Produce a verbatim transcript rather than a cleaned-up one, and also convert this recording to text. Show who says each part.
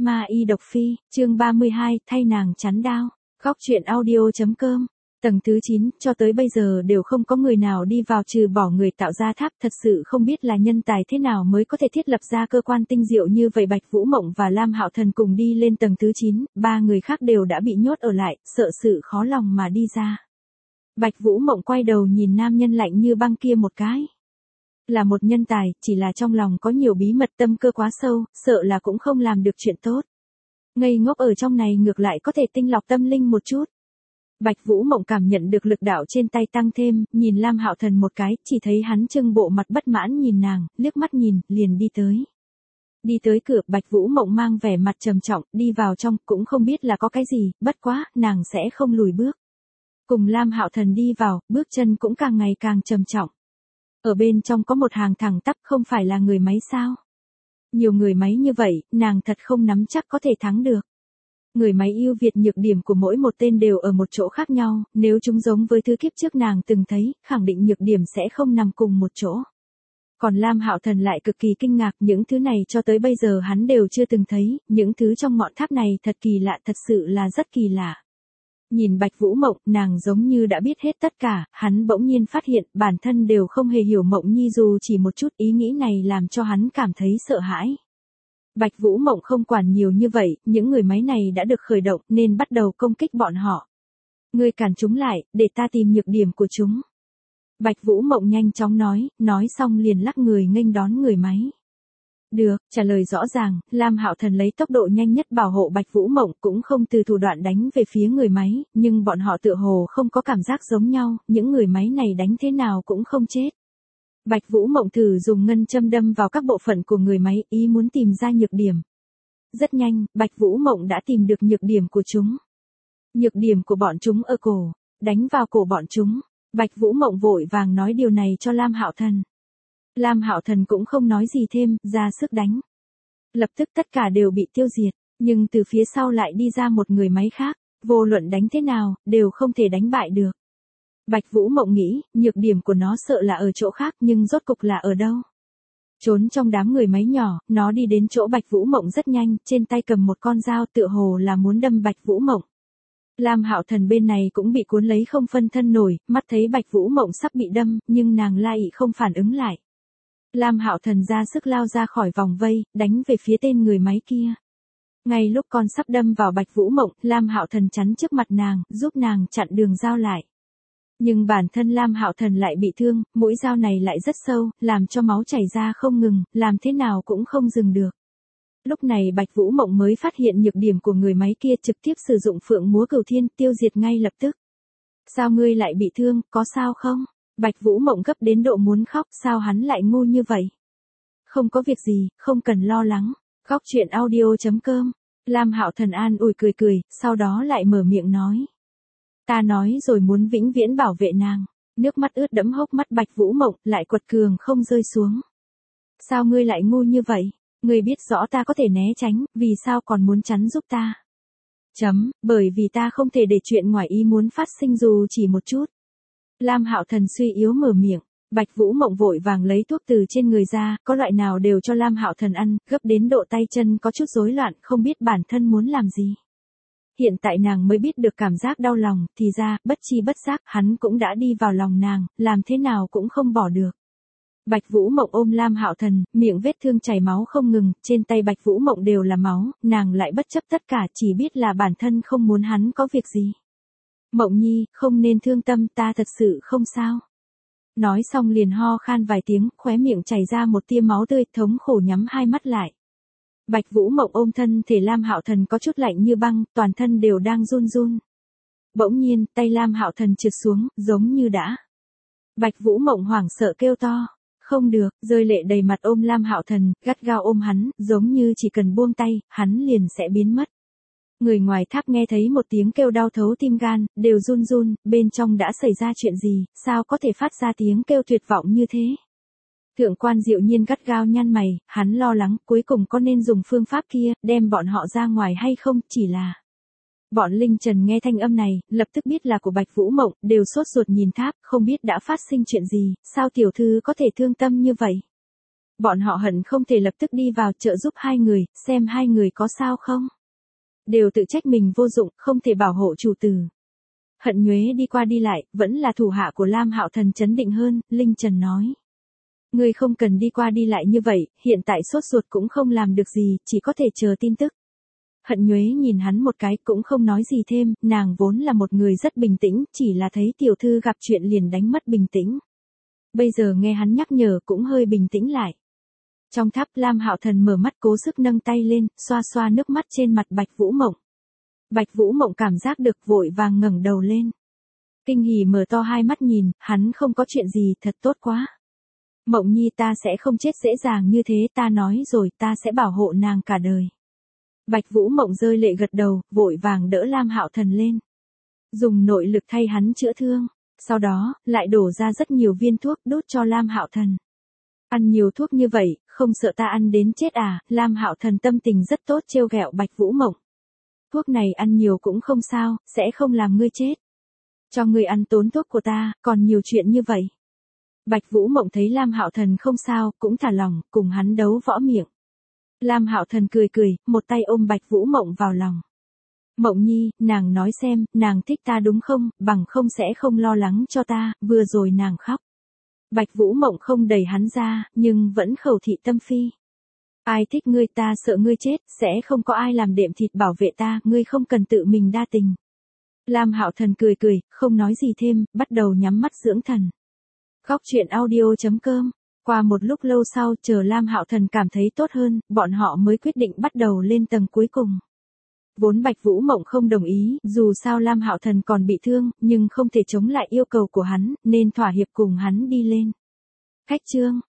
Speaker 1: Ma y độc phi, chương ba mươi hai, thay nàng chắn đao. Góc truyện audio.com. Tầng thứ chín, cho tới bây giờ đều không có người nào đi vào trừ bỏ người tạo ra tháp, thật sự không biết là nhân tài thế nào mới có thể thiết lập ra cơ quan tinh diệu như vậy. Bạch Vũ Mộng và Lam Hạo Thần cùng đi lên tầng thứ chín, ba người khác đều đã bị nhốt ở lại, sợ sự khó lòng mà đi ra. Bạch Vũ Mộng quay đầu nhìn nam nhân lạnh như băng kia một cái. Là một nhân tài, chỉ là trong lòng có nhiều bí mật, tâm cơ quá sâu, sợ là cũng không làm được chuyện tốt. Ngây ngốc ở trong này ngược lại có thể tinh lọc tâm linh một chút. Bạch Vũ Mộng cảm nhận được lực đạo trên tay tăng thêm, nhìn Lam Hạo Thần một cái, chỉ thấy hắn trưng bộ mặt bất mãn nhìn nàng, liếc mắt nhìn, liền đi tới. Đi tới cửa, Bạch Vũ Mộng mang vẻ mặt trầm trọng, đi vào trong, cũng không biết là có cái gì, bất quá, nàng sẽ không lùi bước. Cùng Lam Hạo Thần đi vào, bước chân cũng càng ngày càng trầm trọng. Ở bên trong có một hàng thẳng tắp, không phải là người máy sao? Nhiều người máy như vậy, nàng thật không nắm chắc có thể thắng được. Người máy ưu việt nhược điểm của mỗi một tên đều ở một chỗ khác nhau, nếu chúng giống với thứ kiếp trước nàng từng thấy, khẳng định nhược điểm sẽ không nằm cùng một chỗ. Còn Lam Hạo Thần lại cực kỳ kinh ngạc, những thứ này cho tới bây giờ hắn đều chưa từng thấy, những thứ trong ngọn tháp này thật kỳ lạ, thật sự là rất kỳ lạ. Nhìn Bạch Vũ Mộng, nàng giống như đã biết hết tất cả, hắn bỗng nhiên phát hiện bản thân đều không hề hiểu Mộng Nhi dù chỉ một chút, ý nghĩ này làm cho hắn cảm thấy sợ hãi. Bạch Vũ Mộng không quản nhiều như vậy, những người máy này đã được khởi động nên bắt đầu công kích bọn họ. Ngươi cản chúng lại, để ta tìm nhược điểm của chúng. Bạch Vũ Mộng nhanh chóng nói, nói xong liền lắc người nghênh đón người máy. Được, trả lời rõ ràng, Lam Hạo Thần lấy tốc độ nhanh nhất bảo hộ Bạch Vũ Mộng, cũng không từ thủ đoạn đánh về phía người máy, nhưng bọn họ tựa hồ không có cảm giác giống nhau, những người máy này đánh thế nào cũng không chết. Bạch Vũ Mộng thử dùng ngân châm đâm vào các bộ phận của người máy, ý muốn tìm ra nhược điểm. Rất nhanh, Bạch Vũ Mộng đã tìm được nhược điểm của chúng. Nhược điểm của bọn chúng ở cổ, đánh vào cổ bọn chúng. Bạch Vũ Mộng vội vàng nói điều này cho Lam Hạo Thần. Lam Hạo Thần cũng không nói gì thêm, ra sức đánh. Lập tức tất cả đều bị tiêu diệt, nhưng từ phía sau lại đi ra một người máy khác, vô luận đánh thế nào, đều không thể đánh bại được. Bạch Vũ Mộng nghĩ, nhược điểm của nó sợ là ở chỗ khác, nhưng rốt cục là ở đâu? Trốn trong đám người máy nhỏ, nó đi đến chỗ Bạch Vũ Mộng rất nhanh, trên tay cầm một con dao tựa hồ là muốn đâm Bạch Vũ Mộng. Lam Hạo Thần bên này cũng bị cuốn lấy không phân thân nổi, mắt thấy Bạch Vũ Mộng sắp bị đâm, nhưng nàng lại không phản ứng lại. Lam Hạo Thần ra sức lao ra khỏi vòng vây, đánh về phía tên người máy kia. Ngay lúc con sắp đâm vào Bạch Vũ Mộng, Lam Hạo Thần chắn trước mặt nàng, giúp nàng chặn đường dao lại. Nhưng bản thân Lam Hạo Thần lại bị thương, mũi dao này lại rất sâu, làm cho máu chảy ra không ngừng, làm thế nào cũng không dừng được. Lúc này Bạch Vũ Mộng mới phát hiện nhược điểm của người máy kia, trực tiếp sử dụng Phượng Múa Cửu Thiên, tiêu diệt ngay lập tức. Sao ngươi lại bị thương, có sao không? Bạch Vũ Mộng gấp đến độ muốn khóc, sao hắn lại ngu như vậy? Không có việc gì, không cần lo lắng. Góc truyện audio.com. Lam Hạo Thần an ủi cười cười, sau đó lại mở miệng nói. Ta nói rồi muốn vĩnh viễn bảo vệ nàng. Nước mắt ướt đẫm hốc mắt Bạch Vũ Mộng, lại quật cường không rơi xuống. Sao ngươi lại ngu như vậy? Ngươi biết rõ ta có thể né tránh, vì sao còn muốn chắn giúp ta? Chấm, bởi vì ta không thể để chuyện ngoài ý muốn phát sinh dù chỉ một chút. Lam Hạo Thần suy yếu mở miệng, Bạch Vũ Mộng vội vàng lấy thuốc từ trên người ra, có loại nào đều cho Lam Hạo Thần ăn, gấp đến độ tay chân có chút rối loạn, không biết bản thân muốn làm gì. Hiện tại nàng mới biết được cảm giác đau lòng, thì ra, bất chi bất giác, hắn cũng đã đi vào lòng nàng, làm thế nào cũng không bỏ được. Bạch Vũ Mộng ôm Lam Hạo Thần, miệng vết thương chảy máu không ngừng, trên tay Bạch Vũ Mộng đều là máu, nàng lại bất chấp tất cả, chỉ biết là bản thân không muốn hắn có việc gì. Mộng Nhi, không nên thương tâm, ta thật sự không sao. Nói xong liền ho khan vài tiếng, khóe miệng chảy ra một tia máu tươi, thống khổ nhắm hai mắt lại. Bạch Vũ Mộng ôm thân thể Lam Hạo Thần có chút lạnh như băng, toàn thân đều đang run run. Bỗng nhiên, tay Lam Hạo Thần trượt xuống, giống như đã. Bạch Vũ Mộng hoảng sợ kêu to. Không được, rơi lệ đầy mặt ôm Lam Hạo Thần, gắt gao ôm hắn, giống như chỉ cần buông tay, hắn liền sẽ biến mất. Người ngoài tháp nghe thấy một tiếng kêu đau thấu tim gan, đều run run, bên trong đã xảy ra chuyện gì, sao có thể phát ra tiếng kêu tuyệt vọng như thế. Thượng quan Diệu Nhiên gắt gao nhăn mày, hắn lo lắng, cuối cùng có nên dùng phương pháp kia, đem bọn họ ra ngoài hay không, chỉ là. Bọn Linh Trần nghe thanh âm này, lập tức biết là của Bạch Vũ Mộng, đều sốt ruột nhìn tháp, không biết đã phát sinh chuyện gì, sao tiểu thư có thể thương tâm như vậy. Bọn họ hận không thể lập tức đi vào trợ giúp hai người, xem hai người có sao không. Đều tự trách mình vô dụng, không thể bảo hộ chủ tử. Hận Nhuế đi qua đi lại, vẫn là thủ hạ của Lam Hạo Thần trấn định hơn, Linh Trần nói. Ngươi không cần đi qua đi lại như vậy, hiện tại sốt ruột cũng không làm được gì, chỉ có thể chờ tin tức. Hận Nhuế nhìn hắn một cái cũng không nói gì thêm, nàng vốn là một người rất bình tĩnh, chỉ là thấy tiểu thư gặp chuyện liền đánh mất bình tĩnh. Bây giờ nghe hắn nhắc nhở cũng hơi bình tĩnh lại. Trong tháp Lam Hạo Thần mở mắt cố sức nâng tay lên, xoa xoa nước mắt trên mặt Bạch Vũ Mộng. Bạch Vũ Mộng cảm giác được vội vàng ngẩng đầu lên. Kinh hỉ mở to hai mắt nhìn, hắn không có chuyện gì, thật tốt quá. Mộng Nhi ta sẽ không chết dễ dàng như thế, ta nói rồi, ta sẽ bảo hộ nàng cả đời. Bạch Vũ Mộng rơi lệ gật đầu, vội vàng đỡ Lam Hạo Thần lên. Dùng nội lực thay hắn chữa thương, sau đó, lại đổ ra rất nhiều viên thuốc đút cho Lam Hạo Thần. Ăn nhiều thuốc như vậy, không sợ ta ăn đến chết à, Lam Hạo Thần tâm tình rất tốt trêu ghẹo Bạch Vũ Mộng. Thuốc này ăn nhiều cũng không sao, sẽ không làm ngươi chết. Cho ngươi ăn tốn thuốc của ta, còn nhiều chuyện như vậy. Bạch Vũ Mộng thấy Lam Hạo Thần không sao, cũng thả lòng, cùng hắn đấu võ miệng. Lam Hạo Thần cười cười, một tay ôm Bạch Vũ Mộng vào lòng. Mộng Nhi, nàng nói xem, nàng thích ta đúng không, bằng không sẽ không lo lắng cho ta, vừa rồi nàng khóc. Bạch Vũ Mộng không đẩy hắn ra, nhưng vẫn khẩu thị tâm phi. Ai thích ngươi ta sợ ngươi chết, sẽ không có ai làm đệm thịt bảo vệ ta, ngươi không cần tự mình đa tình. Lam Hạo Thần cười cười, không nói gì thêm, bắt đầu nhắm mắt dưỡng thần. Khóc chuyện audio chấm com. Qua một lúc lâu sau, chờ Lam Hạo Thần cảm thấy tốt hơn, bọn họ mới quyết định bắt đầu lên tầng cuối cùng. Vốn Bạch Vũ Mộng không đồng ý, dù sao Lam Hạo Thần còn bị thương, nhưng không thể chống lại yêu cầu của hắn, nên thỏa hiệp cùng hắn đi lên. Khách trương,